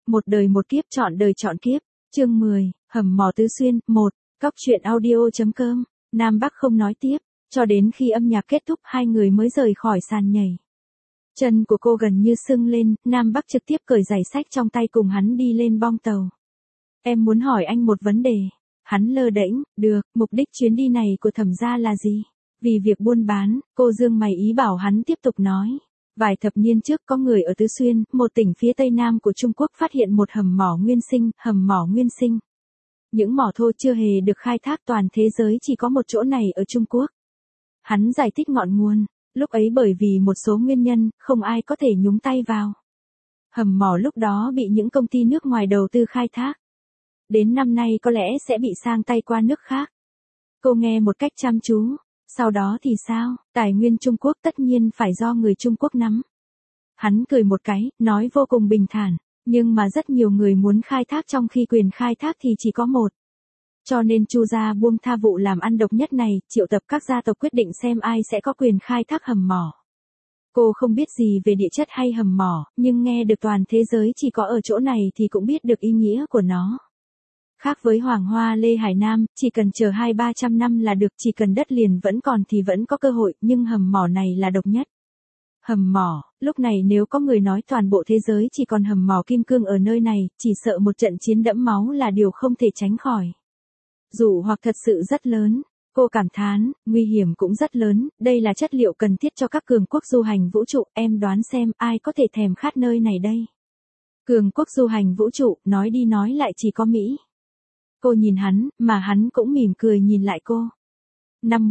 Một đời một kiếp chọn đời chọn kiếp. Chương 10, hầm mỏ Tứ Xuyên, 1, Cóc truyện audio.com. Nam Bắc không nói tiếp, cho đến khi âm nhạc kết thúc hai người mới rời khỏi sàn nhảy. Chân của cô gần như sưng lên, Nam Bắc trực tiếp cởi giày xách trong tay cùng hắn đi lên bong tàu. Em muốn hỏi anh một vấn đề. Hắn lơ đễnh, được, mục đích chuyến đi này của Thẩm gia là gì? Vì việc buôn bán, cô dương mày ý bảo hắn tiếp tục nói. Vài thập niên trước có người ở Tứ Xuyên, một tỉnh phía tây nam của Trung Quốc phát hiện một hầm mỏ nguyên sinh. Những mỏ thô chưa hề được khai thác toàn thế giới chỉ có một chỗ này ở Trung Quốc. Hắn giải thích ngọn nguồn, lúc ấy bởi vì một số nguyên nhân, không ai có thể nhúng tay vào. Hầm mỏ lúc đó bị những công ty nước ngoài đầu tư khai thác. Đến năm nay có lẽ sẽ bị sang tay qua nước khác. Cô nghe một cách chăm chú. Sau đó thì sao? Tài nguyên Trung Quốc tất nhiên phải do người Trung Quốc nắm. Hắn cười một cái, nói vô cùng bình thản. Nhưng mà rất nhiều người muốn khai thác trong khi quyền khai thác thì chỉ có một. Cho nên Chu gia buông tha vụ làm ăn độc nhất này, triệu tập các gia tộc quyết định xem ai sẽ có quyền khai thác hầm mỏ. Cô không biết gì về địa chất hay hầm mỏ, nhưng nghe được toàn thế giới chỉ có ở chỗ này thì cũng biết được ý nghĩa của nó. Khác với Hoàng Hoa Lê Hải Nam, chỉ cần chờ 200-300 năm là được, chỉ cần đất liền vẫn còn thì vẫn có cơ hội, nhưng hầm mỏ này là độc nhất. Hầm mỏ, lúc này nếu có người nói toàn bộ thế giới chỉ còn hầm mỏ kim cương ở nơi này, chỉ sợ một trận chiến đẫm máu là điều không thể tránh khỏi. Dụ hoặc thật sự rất lớn, cô cảm thán, nguy hiểm cũng rất lớn, đây là chất liệu cần thiết cho các cường quốc du hành vũ trụ, em đoán xem ai có thể thèm khát nơi này đây. Cường quốc du hành vũ trụ, nói đi nói lại chỉ có Mỹ. Cô nhìn hắn, mà hắn cũng mỉm cười nhìn lại cô. Năm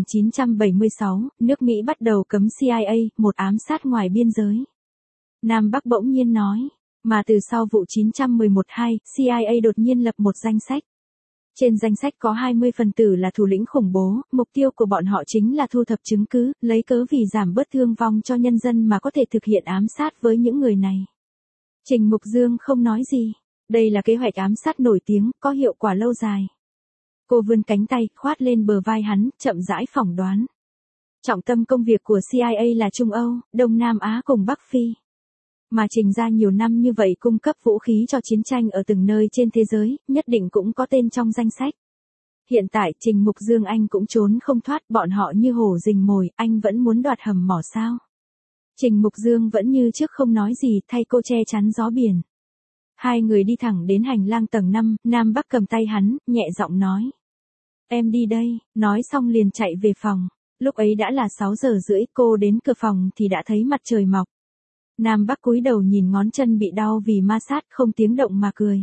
1976, nước Mỹ bắt đầu cấm CIA, một ám sát ngoài biên giới. Nam Bắc bỗng nhiên nói, mà từ sau vụ 911-2, CIA đột nhiên lập một danh sách. Trên danh sách có 20 phần tử là thủ lĩnh khủng bố, mục tiêu của bọn họ chính là thu thập chứng cứ, lấy cớ vì giảm bớt thương vong cho nhân dân mà có thể thực hiện ám sát với những người này. Trình Mục Dương không nói gì. Đây là kế hoạch ám sát nổi tiếng, có hiệu quả lâu dài. Cô vươn cánh tay, khoát lên bờ vai hắn, chậm rãi phỏng đoán. Trọng tâm công việc của CIA là Trung Âu, Đông Nam Á cùng Bắc Phi. Mà Trình ra nhiều năm như vậy cung cấp vũ khí cho chiến tranh ở từng nơi trên thế giới, nhất định cũng có tên trong danh sách. Hiện tại Trình Mục Dương anh cũng trốn không thoát, bọn họ như hổ rình mồi, anh vẫn muốn đoạt hầm mỏ sao? Trình Mục Dương vẫn như trước không nói gì, thay cô che chắn gió biển. Hai người đi thẳng đến hành lang tầng 5, Nam Bắc cầm tay hắn, nhẹ giọng nói. Em đi đây, nói xong liền chạy về phòng. Lúc ấy đã là 6:30, cô đến cửa phòng thì đã thấy mặt trời mọc. Nam Bắc cúi đầu nhìn ngón chân bị đau vì ma sát, không tiếng động mà cười.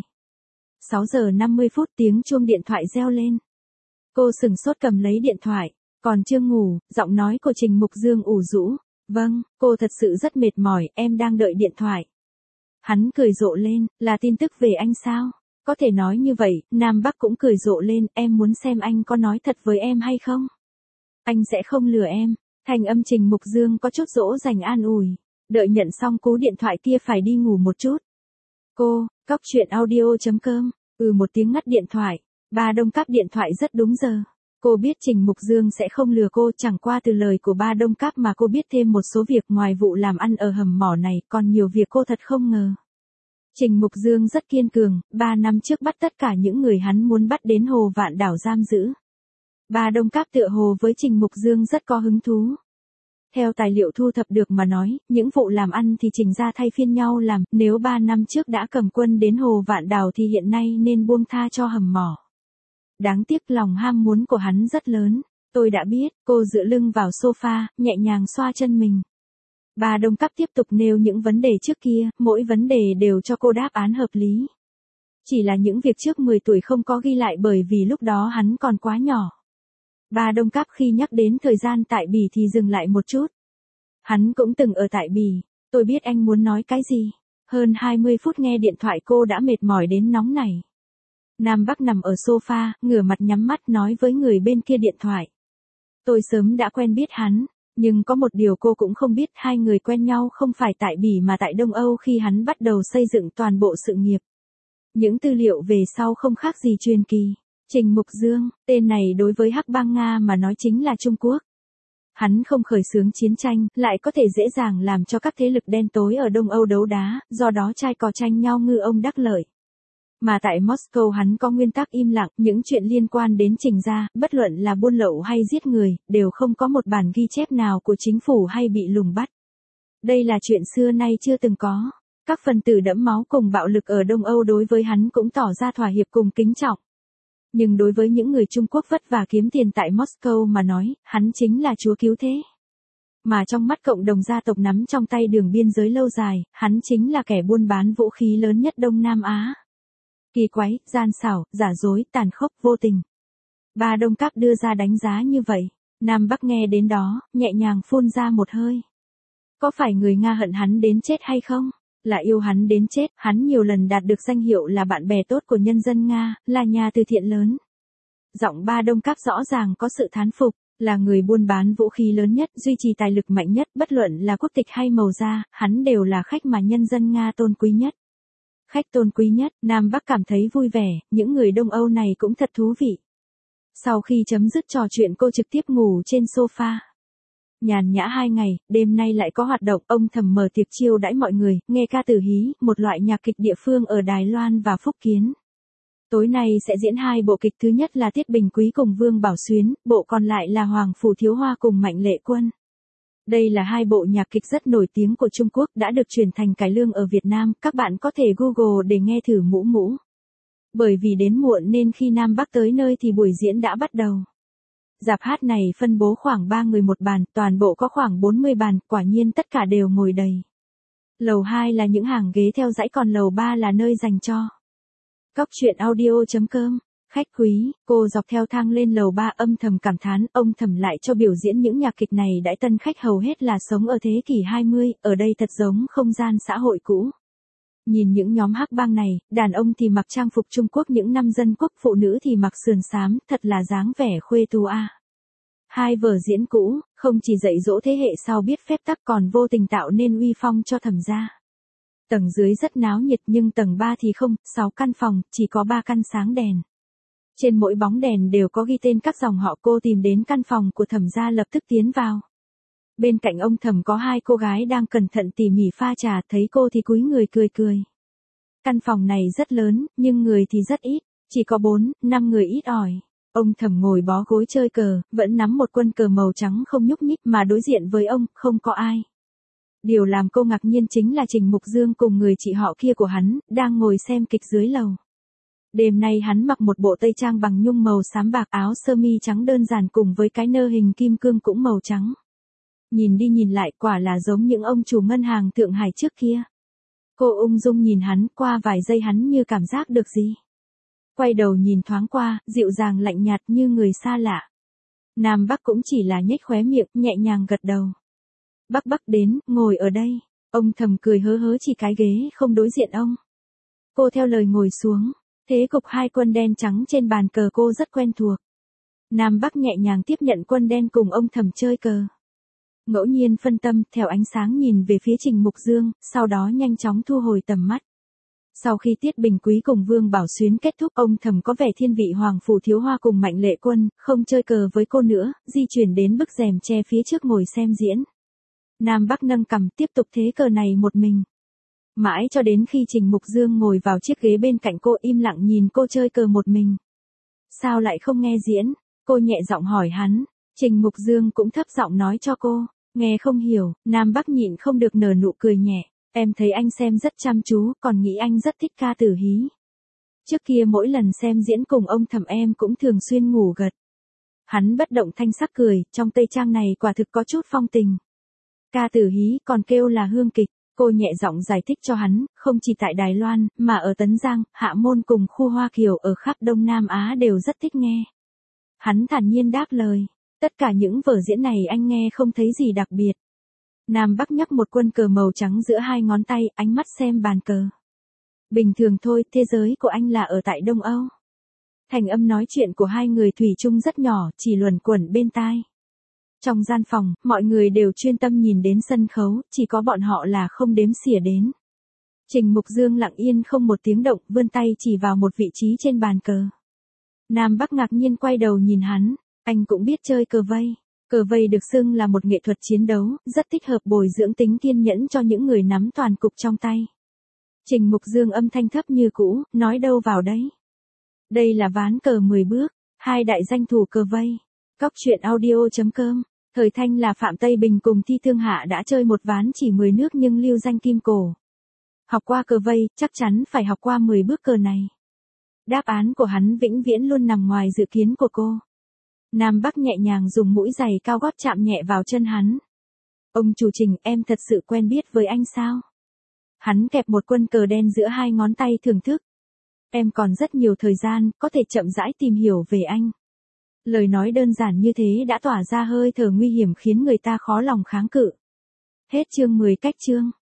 6:50 tiếng chuông điện thoại reo lên. Cô sừng sốt cầm lấy điện thoại, còn chưa ngủ, giọng nói của Trình Mục Dương ủ rũ. Vâng, cô thật sự rất mệt mỏi, em đang đợi điện thoại. Hắn cười rộ lên, là tin tức về anh sao? Có thể nói như vậy, Nam Bắc cũng cười rộ lên, em muốn xem anh có nói thật với em hay không? Anh sẽ không lừa em. Thành âm Trình Mục Dương có chút dỗ dành an ủi. Đợi nhận xong cú điện thoại kia phải đi ngủ một chút. Cô, Cóc truyện audio.com, một tiếng ngắt điện thoại. Ba Đông cáp điện thoại rất đúng giờ. Cô biết Trình Mục Dương sẽ không lừa cô, chẳng qua từ lời của Ba Đông cáp mà cô biết thêm một số việc ngoài vụ làm ăn ở hầm mỏ này, còn nhiều việc cô thật không ngờ. Trình Mục Dương rất kiên cường, 3 năm trước bắt tất cả những người hắn muốn bắt đến Hồ Vạn Đảo giam giữ. Ba Đông cáp tựa hồ với Trình Mục Dương rất có hứng thú. Theo tài liệu thu thập được mà nói, những vụ làm ăn thì Trình ra thay phiên nhau làm, nếu 3 năm trước đã cầm quân đến Hồ Vạn Đảo thì hiện nay nên buông tha cho hầm mỏ. Đáng tiếc lòng ham muốn của hắn rất lớn. Tôi đã biết, cô dựa lưng vào sofa, nhẹ nhàng xoa chân mình. Ba Đông Cáp tiếp tục nêu những vấn đề trước kia, mỗi vấn đề đều cho cô đáp án hợp lý. Chỉ là những việc trước 10 tuổi không có ghi lại bởi vì lúc đó hắn còn quá nhỏ. Ba Đông Cáp khi nhắc đến thời gian tại Bỉ thì dừng lại một chút. Hắn cũng từng ở tại Bỉ, tôi biết anh muốn nói cái gì. Hơn 20 phút nghe điện thoại cô đã mệt mỏi đến nóng nảy. Nam Bắc nằm ở sofa, ngửa mặt nhắm mắt nói với người bên kia điện thoại. Tôi sớm đã quen biết hắn, nhưng có một điều cô cũng không biết, hai người quen nhau không phải tại Bỉ mà tại Đông Âu khi hắn bắt đầu xây dựng toàn bộ sự nghiệp. Những tư liệu về sau không khác gì truyền kỳ. Trình Mục Dương, tên này đối với Hắc Bang Nga mà nói chính là Trung Quốc. Hắn không khởi xướng chiến tranh, lại có thể dễ dàng làm cho các thế lực đen tối ở Đông Âu đấu đá, do đó trai cò tranh nhau ngư ông đắc lợi. Mà tại Moscow hắn có nguyên tắc im lặng, những chuyện liên quan đến Trình gia, bất luận là buôn lậu hay giết người, đều không có một bản ghi chép nào của chính phủ hay bị lùng bắt. Đây là chuyện xưa nay chưa từng có. Các phần tử đẫm máu cùng bạo lực ở Đông Âu đối với hắn cũng tỏ ra thỏa hiệp cùng kính trọng. Nhưng đối với những người Trung Quốc vất vả kiếm tiền tại Moscow mà nói, hắn chính là chúa cứu thế. Mà trong mắt cộng đồng gia tộc nắm trong tay đường biên giới lâu dài, hắn chính là kẻ buôn bán vũ khí lớn nhất Đông Nam Á. Kỳ quái, gian xảo, giả dối, tàn khốc, vô tình. Ba Đông Các đưa ra đánh giá như vậy. Nam Bắc nghe đến đó, nhẹ nhàng phun ra một hơi. Có phải người Nga hận hắn đến chết hay không? Là yêu hắn đến chết, hắn nhiều lần đạt được danh hiệu là bạn bè tốt của nhân dân Nga, là nhà từ thiện lớn. Giọng Ba Đông Các rõ ràng có sự thán phục, là người buôn bán vũ khí lớn nhất, duy trì tài lực mạnh nhất, bất luận là quốc tịch hay màu da, hắn đều là khách mà nhân dân Nga tôn quý nhất. Khách tôn quý nhất, Nam Bắc cảm thấy vui vẻ, những người Đông Âu này cũng thật thú vị. Sau khi chấm dứt trò chuyện cô trực tiếp ngủ trên sofa. Nhàn nhã 2 ngày, đêm nay lại có hoạt động, ông thầm mở tiệc chiêu đãi mọi người, nghe ca tử hí, một loại nhạc kịch địa phương ở Đài Loan và Phúc Kiến. Tối nay sẽ diễn 2 bộ kịch, thứ nhất là Tiết Bình Quý cùng Vương Bảo Xuyến, bộ còn lại là Hoàng Phủ Thiếu Hoa cùng Mạnh Lệ Quân. Đây là 2 bộ nhạc kịch rất nổi tiếng của Trung Quốc đã được chuyển thành cải lương ở Việt Nam, các bạn có thể Google để nghe thử mũ mũ. Bởi vì đến muộn nên khi Nam Bắc tới nơi thì buổi diễn đã bắt đầu. Rạp hát này phân bố khoảng 3 người một bàn, toàn bộ có khoảng 40 bàn, quả nhiên tất cả đều ngồi đầy. Lầu 2 là những hàng ghế theo dãy, còn lầu 3 là nơi dành cho Cóc truyện audio.com. Khách quý, cô dọc theo thang lên lầu 3 âm thầm cảm thán, ông thầm lại cho biểu diễn những nhạc kịch này đãi tân khách hầu hết là sống ở thế kỷ 20, ở đây thật giống không gian xã hội cũ. Nhìn những nhóm hắc bang này, đàn ông thì mặc trang phục Trung Quốc những năm dân quốc, phụ nữ thì mặc sườn xám, thật là dáng vẻ khuê tu a. 2 vở diễn cũ, không chỉ dạy dỗ thế hệ sau biết phép tắc còn vô tình tạo nên uy phong cho Thẩm gia. Tầng dưới rất náo nhiệt nhưng tầng 3 thì không, 6 căn phòng, chỉ có 3 căn sáng đèn. Trên mỗi bóng đèn đều có ghi tên các dòng họ. Cô tìm đến căn phòng của Thẩm gia lập tức tiến vào. Bên cạnh ông Thẩm có 2 cô gái đang cẩn thận tỉ mỉ pha trà, thấy cô thì cúi người cười cười. Căn phòng này rất lớn, nhưng người thì rất ít, chỉ có 4, 5 người ít ỏi. Ông Thẩm ngồi bó gối chơi cờ, vẫn nắm một quân cờ màu trắng không nhúc nhích, mà đối diện với ông, không có ai. Điều làm cô ngạc nhiên chính là Trình Mục Dương cùng người chị họ kia của hắn, đang ngồi xem kịch dưới lầu. Đêm nay hắn mặc một bộ tây trang bằng nhung màu xám bạc, áo sơ mi trắng đơn giản cùng với cái nơ hình kim cương cũng màu trắng. Nhìn đi nhìn lại quả là giống những ông chủ ngân hàng Thượng Hải trước kia. Cô ung dung nhìn hắn, qua vài giây hắn như cảm giác được gì. Quay đầu nhìn thoáng qua, dịu dàng lạnh nhạt như người xa lạ. Nam Bắc cũng chỉ là nhếch khóe miệng, nhẹ nhàng gật đầu. Bắc Bắc đến, ngồi ở đây. Ông Thầm cười hớ hớ chỉ cái ghế không đối diện ông. Cô theo lời ngồi xuống. Thế cục 2 quân đen trắng trên bàn cờ cô rất quen thuộc. Nam Bắc nhẹ nhàng tiếp nhận quân đen cùng ông Thầm chơi cờ. Ngẫu nhiên phân tâm, theo ánh sáng nhìn về phía Trình Mục Dương, sau đó nhanh chóng thu hồi tầm mắt. Sau khi Tiết Bình Quý cùng Vương Bảo Xuyến kết thúc, ông Thầm có vẻ thiên vị Hoàng Phủ Thiếu Hoa cùng Mạnh Lệ Quân, không chơi cờ với cô nữa, di chuyển đến bức rèm che phía trước ngồi xem diễn. Nam Bắc nâng cằm tiếp tục thế cờ này một mình. Mãi cho đến khi Trình Mục Dương ngồi vào chiếc ghế bên cạnh cô im lặng nhìn cô chơi cờ một mình. Sao lại không nghe diễn? Cô nhẹ giọng hỏi hắn. Trình Mục Dương cũng thấp giọng nói cho cô. Nghe không hiểu, Nam Bắc nhịn không được nở nụ cười nhẹ. Em thấy anh xem rất chăm chú, còn nghĩ anh rất thích ca tử hí. Trước kia mỗi lần xem diễn cùng ông Thầm em cũng thường xuyên ngủ gật. Hắn bất động thanh sắc cười, trong tây trang này quả thực có chút phong tình. Ca tử hí còn kêu là hương kịch. Cô nhẹ giọng giải thích cho hắn, không chỉ tại Đài Loan, mà ở Tấn Giang, Hạ Môn cùng khu Hoa Kiều ở khắp Đông Nam Á đều rất thích nghe. Hắn thản nhiên đáp lời, tất cả những vở diễn này anh nghe không thấy gì đặc biệt. Nam Bắc nhắc một quân cờ màu trắng giữa 2 ngón tay, ánh mắt xem bàn cờ. Bình thường thôi, thế giới của anh là ở tại Đông Âu. Thành âm nói chuyện của 2 người thủy chung rất nhỏ, chỉ luẩn quẩn bên tai. Trong gian phòng, mọi người đều chuyên tâm nhìn đến sân khấu, chỉ có bọn họ là không đếm xỉa đến. Trình Mục Dương lặng yên không một tiếng động, vươn tay chỉ vào một vị trí trên bàn cờ. Nam Bắc ngạc nhiên quay đầu nhìn hắn, anh cũng biết chơi cờ vây. Cờ vây được xưng là một nghệ thuật chiến đấu, rất thích hợp bồi dưỡng tính kiên nhẫn cho những người nắm toàn cục trong tay. Trình Mục Dương âm thanh thấp như cũ, nói đâu vào đấy. Đây là ván cờ 10 bước, hai đại danh thủ cờ vây. Cóc truyện audio.com. Thời Thanh là Phạm Tây Bình cùng Thi Thương Hạ đã chơi một ván chỉ 10 nước nhưng lưu danh kim cổ. Học qua cờ vây, chắc chắn phải học qua 10 bước cờ này. Đáp án của hắn vĩnh viễn luôn nằm ngoài dự kiến của cô. Nam Bắc nhẹ nhàng dùng mũi giày cao gót chạm nhẹ vào chân hắn. Ông chủ Trình, em thật sự quen biết với anh sao? Hắn kẹp một quân cờ đen giữa hai ngón tay thưởng thức. Em còn rất nhiều thời gian, có thể chậm rãi tìm hiểu về anh. Lời nói đơn giản như thế đã tỏa ra hơi thở nguy hiểm khiến người ta khó lòng kháng cự. Hết chương 10 cách chương.